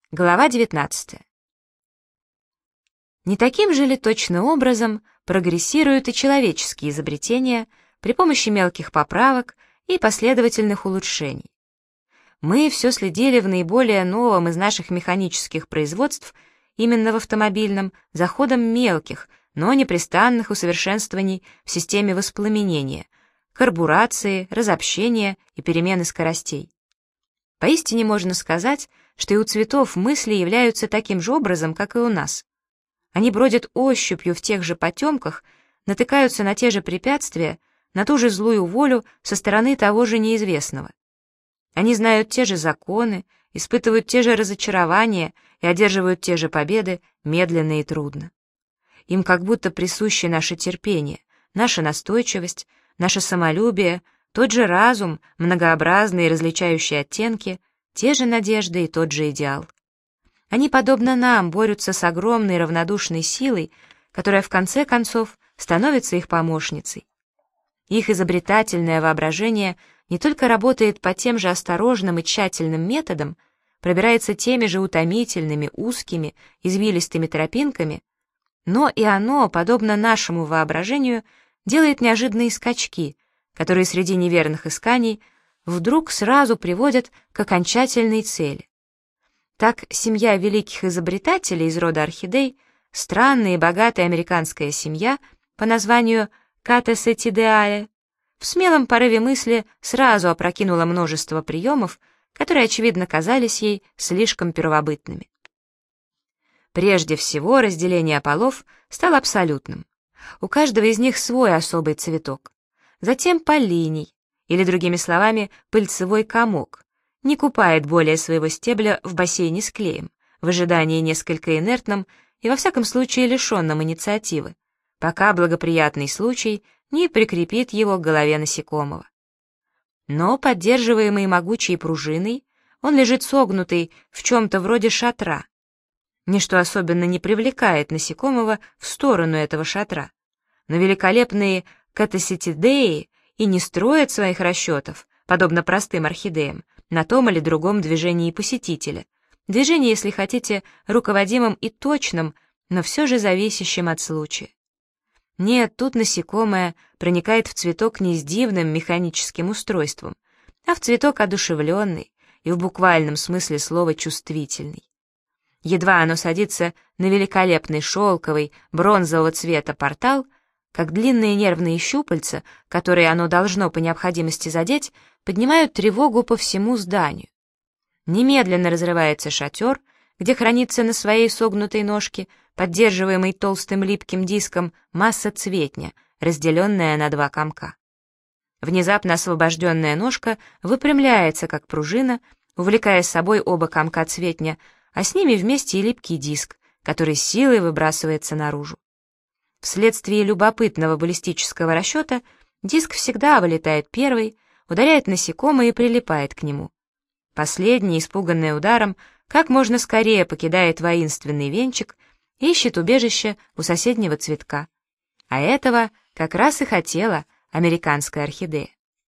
Глава 19. Не таким же ли точно образом прогрессируют и человеческие изобретения при помощи мелких поправок и последовательных улучшений? Мы все следили в наиболее новом из наших механических производств, именно в автомобильном, за ходом мелких, но непрестанных усовершенствований в системе воспламенения, карбурации, разобщения и перемены скоростей. Поистине можно сказать, что и у цветов мысли являются таким же образом, как и у нас. Они бродят ощупью в тех же потемках, натыкаются на те же препятствия, на ту же злую волю со стороны того же неизвестного. Они знают те же законы, испытывают те же разочарования и одерживают те же победы медленно и трудно. Им как будто присуще наше терпение, наша настойчивость, наше самолюбие, тот же разум, многообразные и различающие оттенки, те же надежды и тот же идеал. Они, подобно нам, борются с огромной равнодушной силой, которая в конце концов становится их помощницей. Их изобретательное воображение не только работает по тем же осторожным и тщательным методам, пробирается теми же утомительными, узкими, извилистыми тропинками, но и оно, подобно нашему воображению, делает неожиданные скачки, которые среди неверных исканий вдруг сразу приводят к окончательной цели. Так семья великих изобретателей из рода орхидей, странная и богатая американская семья по названию Катесетидеаe, в смелом порыве мысли сразу опрокинула множество приемов, которые, очевидно, казались ей слишком первобытными. Прежде всего, разделение полов стало абсолютным. У каждого из них свой особый цветок. Затем полиний, или, другими словами, пыльцевой комок, не купает более своего стебля в бассейне с клеем, в ожидании несколько инертном и, во всяком случае, лишенном инициативы, пока благоприятный случай не прикрепит его к голове насекомого. Но, поддерживаемый могучей пружиной, он лежит согнутый в чем-то вроде шатра. Ничто особенно не привлекает насекомого в сторону этого шатра, но великолепные катесетидеи и не строят своих расчетов, подобно простым орхидеям, на том или другом движении посетителя. Движение, если хотите, руководимым и точным, но все же зависящим от случая. Нет, тут насекомое проникает в цветок не с дивным механическим устройством, а в цветок одушевленный и в буквальном смысле слова чувствительный. Едва оно садится на великолепный шелковый бронзового цвета портал, как длинные нервные щупальца, которые оно должно по необходимости задеть, поднимают тревогу по всему зданию. Немедленно разрывается шатер, где хранится на своей согнутой ножке, поддерживаемой толстым липким диском, масса цветня, разделенная на два комка. Внезапно освобожденная ножка выпрямляется, как пружина, увлекая с собой оба комка цветня, а с ними вместе и липкий диск, который силой выбрасывается наружу. Вследствие любопытного баллистического расчета диск всегда вылетает первый, ударяет насекомое и прилипает к нему. Последний, испуганный ударом, как можно скорее покидает воинственный венчик и ищет убежище у соседнего цветка. А этого как раз и хотела американская орхидея.